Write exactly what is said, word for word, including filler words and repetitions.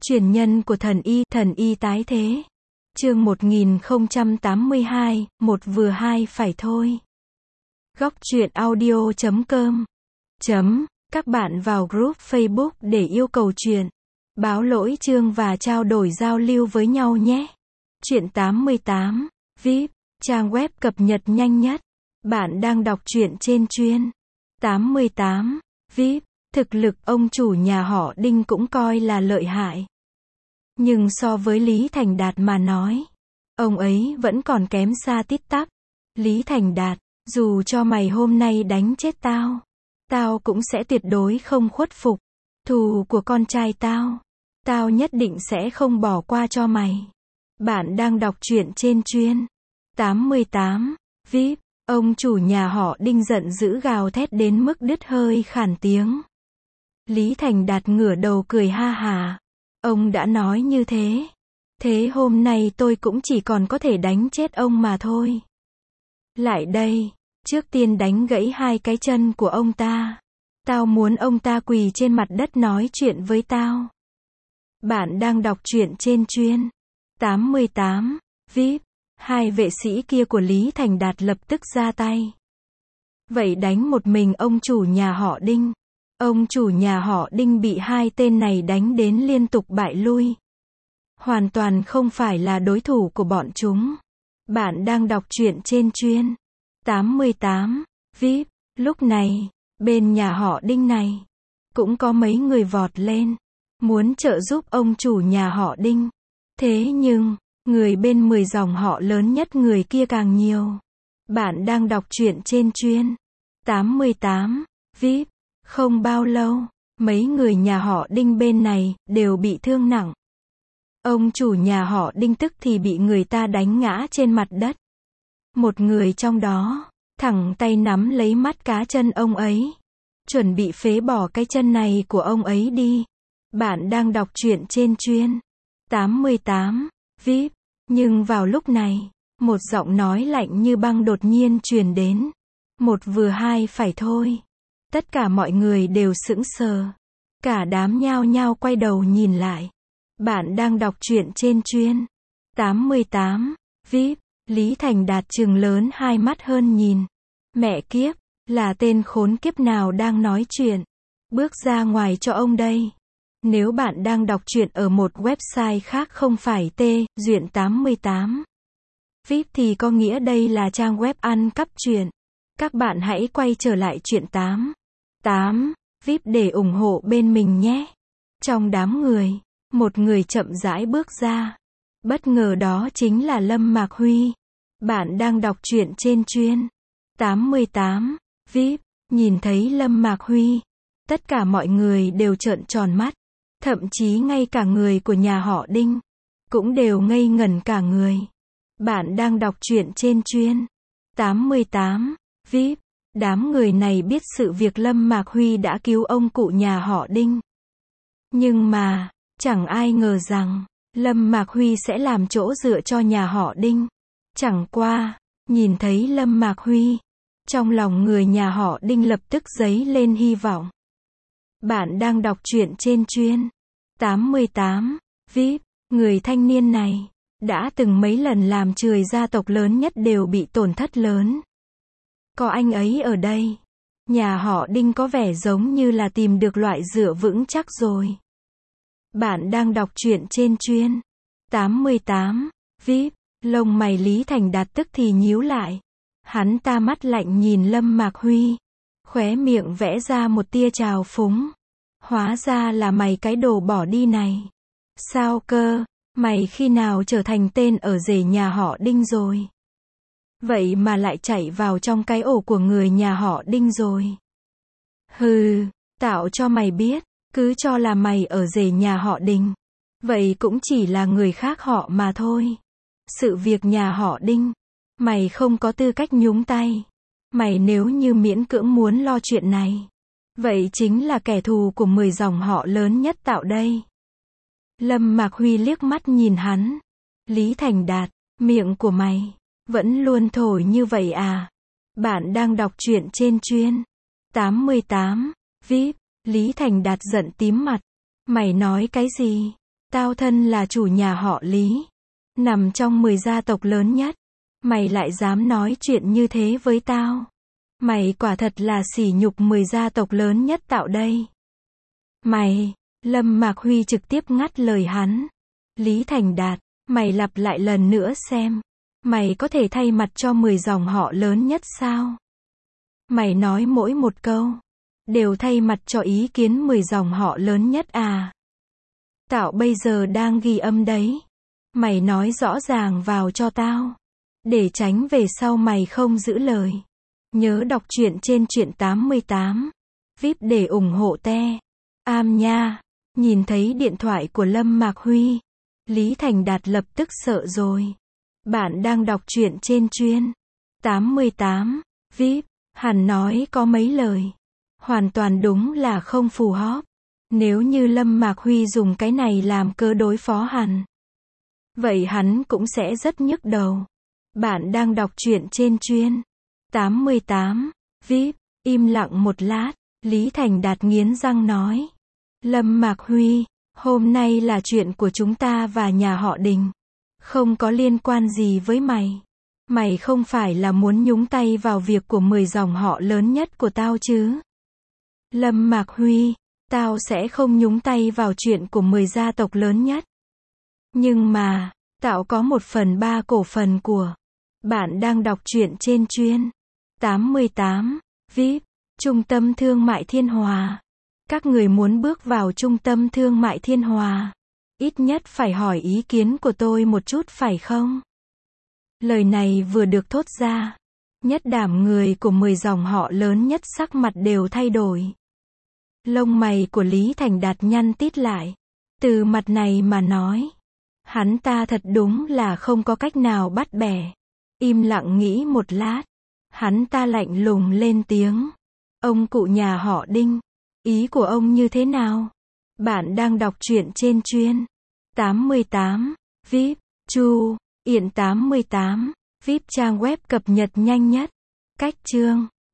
Truyền nhân của thần y, thần y tái thế. Chương một nghìn không trăm tám mươi hai, một vừa hai phải thôi. Góc truyện audio chấm com. Chấm, các bạn vào group Facebook để yêu cầu truyện, báo lỗi chương và trao đổi giao lưu với nhau nhé. Truyện tám mươi tám, vê i pê, trang web cập nhật nhanh nhất. Bạn đang đọc truyện trên chuyên. tám mươi tám, vê i pê, thực lực ông chủ nhà họ Đinh cũng coi là lợi hại. Nhưng so với Lý Thành Đạt mà nói, ông ấy vẫn còn kém xa tít tắp. Lý Thành Đạt, dù cho mày hôm nay đánh chết tao, tao cũng sẽ tuyệt đối không khuất phục. Thù của con trai tao, tao nhất định sẽ không bỏ qua cho mày. Bạn đang đọc truyện trên chuyên. tám mươi tám, vê i pê, ông chủ nhà họ Đinh giận dữ gào thét đến mức đứt hơi khản tiếng. Lý Thành Đạt ngửa đầu cười ha hả. Ông đã nói như thế. Thế hôm nay tôi cũng chỉ còn có thể đánh chết ông mà thôi. Lại đây, trước tiên đánh gãy hai cái chân của ông ta. Tao muốn ông ta quỳ trên mặt đất nói chuyện với tao. Bạn đang đọc truyện trên chuyên. tám mươi tám, vê i pê, hai vệ sĩ kia của Lý Thành Đạt lập tức ra tay. Vậy đánh một mình ông chủ nhà họ Đinh. Ông chủ nhà họ Đinh bị hai tên này đánh đến liên tục bại lui. Hoàn toàn không phải là đối thủ của bọn chúng. Bạn đang đọc truyện trên chuyên. tám mươi tám, vê i pê, lúc này, bên nhà họ Đinh này, cũng có mấy người vọt lên, muốn trợ giúp ông chủ nhà họ Đinh. Thế nhưng, người bên mười dòng họ lớn nhất người kia càng nhiều. Bạn đang đọc truyện trên chuyên. tám mươi tám, vê i pê. Không bao lâu, mấy người nhà họ Đinh bên này đều bị thương nặng. Ông chủ nhà họ Đinh tức thì bị người ta đánh ngã trên mặt đất. Một người trong đó, thẳng tay nắm lấy mắt cá chân ông ấy, chuẩn bị phế bỏ cái chân này của ông ấy đi. Bạn đang đọc truyện trên chuyên. tám mươi tám, vê i pê. Nhưng vào lúc này, một giọng nói lạnh như băng đột nhiên truyền đến. Một vừa hai phải thôi. Tất cả mọi người đều sững sờ. Cả đám nhao nhao quay đầu nhìn lại. Bạn đang đọc truyện trên chuyên. tám mươi tám, vê i pê. Lý Thành Đạt trừng lớn hai mắt hơn nhìn. Mẹ kiếp, là tên khốn kiếp nào đang nói chuyện. Bước ra ngoài cho ông đây. Nếu bạn đang đọc truyện ở một website khác không phải T, Duyện tám mươi tám, vê i pê thì có nghĩa đây là trang web ăn cắp truyện. Các bạn hãy quay trở lại truyện tám mươi tám, vê i pê để ủng hộ bên mình nhé. Trong đám người, một người chậm rãi bước ra. Bất ngờ đó chính là Lâm Mạc Huy. Bạn đang đọc truyện trên chuyên. tám mươi tám, vê i pê, nhìn thấy Lâm Mạc Huy. Tất cả mọi người đều trợn tròn mắt. Thậm chí ngay cả người của nhà họ Đinh cũng đều ngây ngẩn cả người. Bạn đang đọc truyện trên chuyên. tám mươi tám, vê i pê. Đám người này biết sự việc Lâm Mạc Huy đã cứu ông cụ nhà họ Đinh. Nhưng mà, chẳng ai ngờ rằng, Lâm Mạc Huy sẽ làm chỗ dựa cho nhà họ Đinh. Chẳng qua, nhìn thấy Lâm Mạc Huy, trong lòng người nhà họ Đinh lập tức dấy lên hy vọng. Bạn đang đọc truyện trên chuyên. tám mươi tám, vê i pê, người thanh niên này, đã từng mấy lần làm trười gia tộc lớn nhất đều bị tổn thất lớn. Có anh ấy ở đây, nhà họ Đinh có vẻ giống như là tìm được loại dựa vững chắc rồi. Bạn đang đọc truyện trên chuyên. tám mươi tám, vê i pê, lông mày Lý Thành Đạt tức thì nhíu lại. Hắn ta mắt lạnh nhìn Lâm Mạc Huy, khóe miệng vẽ ra một tia trào phúng. Hóa ra là mày cái đồ bỏ đi này. Sao cơ, mày khi nào trở thành tên ở rể nhà họ Đinh rồi? Vậy mà lại chạy vào trong cái ổ của người nhà họ Đinh rồi. Hừ, tạo cho mày biết, cứ cho là mày ở rể nhà họ Đinh. Vậy cũng chỉ là người khác họ mà thôi. Sự việc nhà họ Đinh, mày không có tư cách nhúng tay. Mày nếu như miễn cưỡng muốn lo chuyện này, vậy chính là kẻ thù của mười dòng họ lớn nhất tạo đây. Lâm Mạc Huy liếc mắt nhìn hắn. Lý Thành Đạt, miệng của mày vẫn luôn thổi như vậy à? Bạn đang đọc truyện trên chuyên. tám mươi tám, vê i pê, Lý Thành Đạt giận tím mặt. Mày nói cái gì? Tao thân là chủ nhà họ Lý, nằm trong mười gia tộc lớn nhất. Mày lại dám nói chuyện như thế với tao. Mày quả thật là sỉ nhục mười gia tộc lớn nhất tạo đây. Mày, Lâm Mạc Huy trực tiếp ngắt lời hắn. Lý Thành Đạt, mày lặp lại lần nữa xem. Mày có thể thay mặt cho mười dòng họ lớn nhất sao? Mày nói mỗi một câu, đều thay mặt cho ý kiến mười dòng họ lớn nhất à? Tao bây giờ đang ghi âm đấy. Mày nói rõ ràng vào cho tao. Để tránh về sau mày không giữ lời. Nhớ đọc truyện trên truyện tám mươi tám. vê i pê để ủng hộ te. Am nha. Nhìn thấy điện thoại của Lâm Mạc Huy, Lý Thành Đạt lập tức sợ rồi. Bạn đang đọc truyện trên chuyên tám mươi tám. vê i pê. Hắn nói có mấy lời. Hoàn toàn đúng là không phù hợp. Nếu như Lâm Mạc Huy dùng cái này làm cớ đối phó hắn, vậy hắn cũng sẽ rất nhức đầu. Bạn đang đọc truyện trên chuyên tám mươi tám. vê i pê. Im lặng một lát, Lý Thành Đạt nghiến răng nói. Lâm Mạc Huy, hôm nay là chuyện của chúng ta và nhà họ Đình. Không có liên quan gì với mày. Mày không phải là muốn nhúng tay vào việc của mười dòng họ lớn nhất của tao chứ? Lâm Mạc Huy, tao sẽ không nhúng tay vào chuyện của mười gia tộc lớn nhất. Nhưng mà, tao có một phần ba cổ phần của. Bạn đang đọc truyện trên chuyên tám mươi tám. vê i pê. Trung tâm Thương mại Thiên Hòa. Các người muốn bước vào Trung tâm Thương mại Thiên Hòa, ít nhất phải hỏi ý kiến của tôi một chút phải không? Lời này vừa được thốt ra, nhất đảm người của mười dòng họ lớn nhất sắc mặt đều thay đổi. Lông mày của Lý Thành Đạt nhăn tít lại. Từ mặt này mà nói, hắn ta thật đúng là không có cách nào bắt bẻ. Im lặng nghĩ một lát, hắn ta lạnh lùng lên tiếng. Ông cụ nhà họ Đinh, ý của ông như thế nào? Bạn đang đọc truyện trên chuyên tám mươi tám. vê i pê. Chu, Yện tám mươi tám. vê i pê trang web cập nhật nhanh nhất. Cách chương